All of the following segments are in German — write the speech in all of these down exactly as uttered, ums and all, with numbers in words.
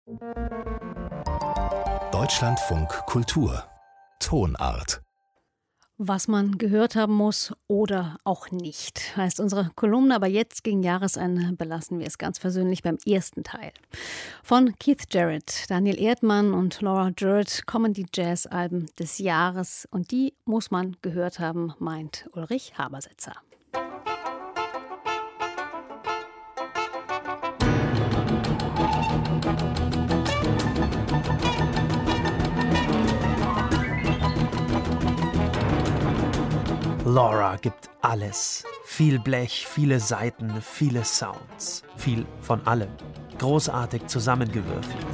Deutschlandfunk Kultur Tonart. Was man gehört haben muss oder auch nicht, heißt unsere Kolumne. Aber jetzt gegen Jahresende belassen wir es ganz versöhnlich beim ersten Teil. Von Keith Jarrett, Daniel Erdmann und Laura Jurd kommen die Jazzalben des Jahres. Und die muss man gehört haben, meint Ulrich Habersetzer. Laura gibt alles. Viel Blech, viele Saiten, viele Sounds. Viel von allem. Großartig zusammengewürfelt.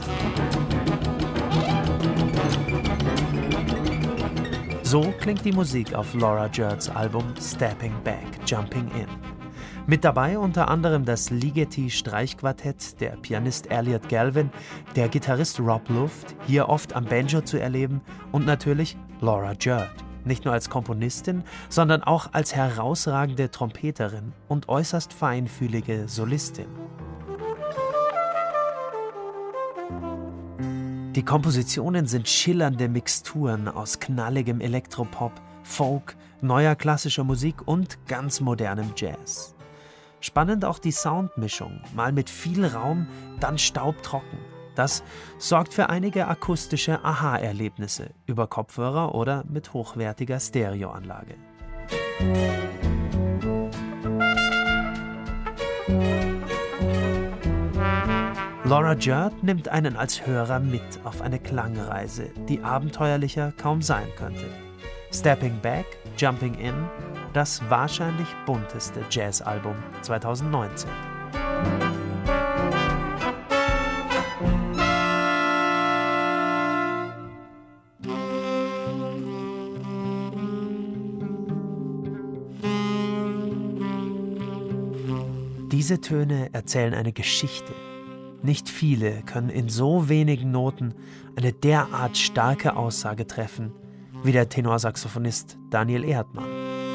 So klingt die Musik auf Laura Jurds Album Stepping Back, Jumping In. Mit dabei unter anderem das Ligeti-Streichquartett, der Pianist Elliot Galvin, der Gitarrist Rob Luft, hier oft am Banjo zu erleben, und natürlich Laura Jurd. Nicht nur als Komponistin, sondern auch als herausragende Trompeterin und äußerst feinfühlige Solistin. Die Kompositionen sind schillernde Mixturen aus knalligem Elektropop, Folk, neuer klassischer Musik und ganz modernem Jazz. Spannend auch die Soundmischung, mal mit viel Raum, dann staubtrocken. Das sorgt für einige akustische Aha-Erlebnisse über Kopfhörer oder mit hochwertiger Stereoanlage. Laura Jurd nimmt einen als Hörer mit auf eine Klangreise, die abenteuerlicher kaum sein könnte. Stepping Back, Jumping In, das wahrscheinlich bunteste Jazzalbum zweitausendneunzehn. Diese Töne erzählen eine Geschichte. Nicht viele können in so wenigen Noten eine derart starke Aussage treffen wie der Tenorsaxophonist Daniel Erdmann.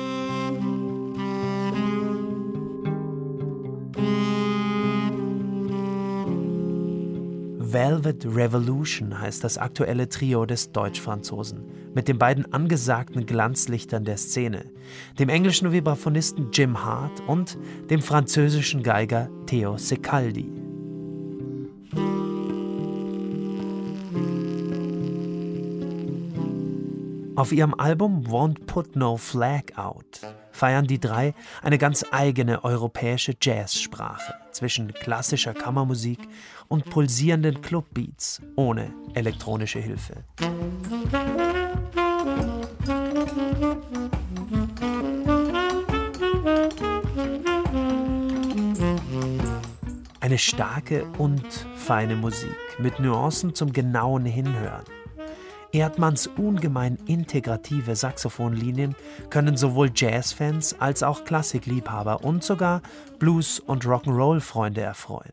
Velvet Revolution heißt das aktuelle Trio des Deutsch-Franzosen, mit den beiden angesagten Glanzlichtern der Szene, dem englischen Vibraphonisten Jim Hart und dem französischen Geiger Theo Secaldi. Auf ihrem Album Won't Put No Flag Out feiern die drei eine ganz eigene europäische Jazzsprache zwischen klassischer Kammermusik und pulsierenden Clubbeats ohne elektronische Hilfe. Eine starke und feine Musik mit Nuancen zum genauen Hinhören. Erdmanns ungemein integrative Saxophonlinien können sowohl Jazzfans als auch Klassikliebhaber und sogar Blues- und Rock'n'Roll-Freunde erfreuen.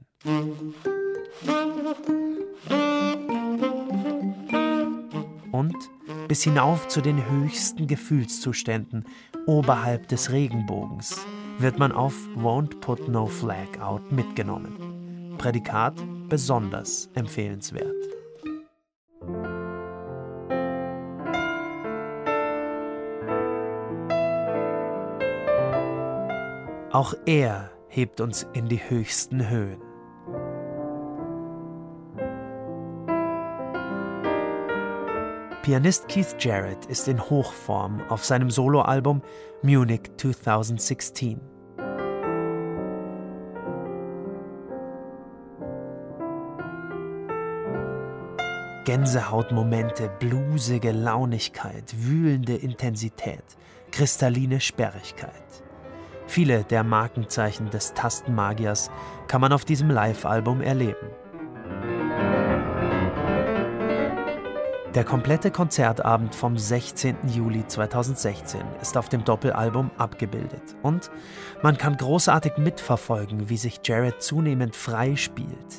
Und bis hinauf zu den höchsten Gefühlszuständen oberhalb des Regenbogens wird man auf Won't Put No Flag Out mitgenommen. Prädikat besonders empfehlenswert. Auch er hebt uns in die höchsten Höhen. Pianist Keith Jarrett ist in Hochform auf seinem Soloalbum Munich zwanzig sechzehn. Gänsehautmomente, bluesige Launigkeit, wühlende Intensität, kristalline Sperrigkeit. Viele der Markenzeichen des Tastenmagiers kann man auf diesem Live-Album erleben. Der komplette Konzertabend vom sechzehnten Juli zweitausendsechzehn ist auf dem Doppelalbum abgebildet und man kann großartig mitverfolgen, wie sich Jarrett zunehmend frei spielt.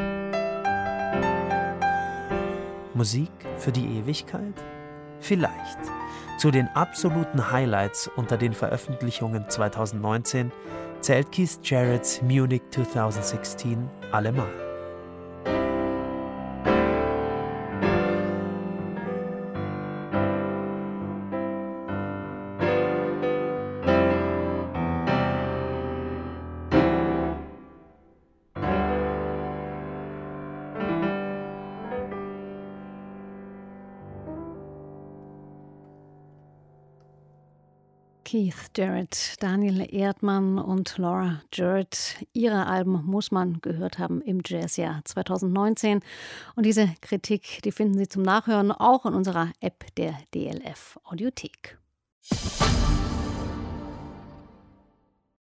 Musik für die Ewigkeit? Vielleicht. Zu den absoluten Highlights unter den Veröffentlichungen zweitausendneunzehn zählt Keith Jarretts Munich zwanzig sechzehn allemal. Keith Jarrett, Daniel Erdmann und Laura Jarrett. Ihre Alben muss man gehört haben im Jazzjahr zweitausendneunzehn. Und diese Kritik, die finden Sie zum Nachhören auch in unserer App der D L F Audiothek.